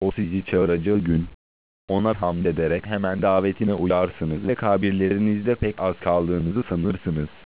o sizi çağıracağı gün, ona hamd ederek hemen davetine uyarsınız ve kabirlerinizde pek az kaldığınızı sanırsınız.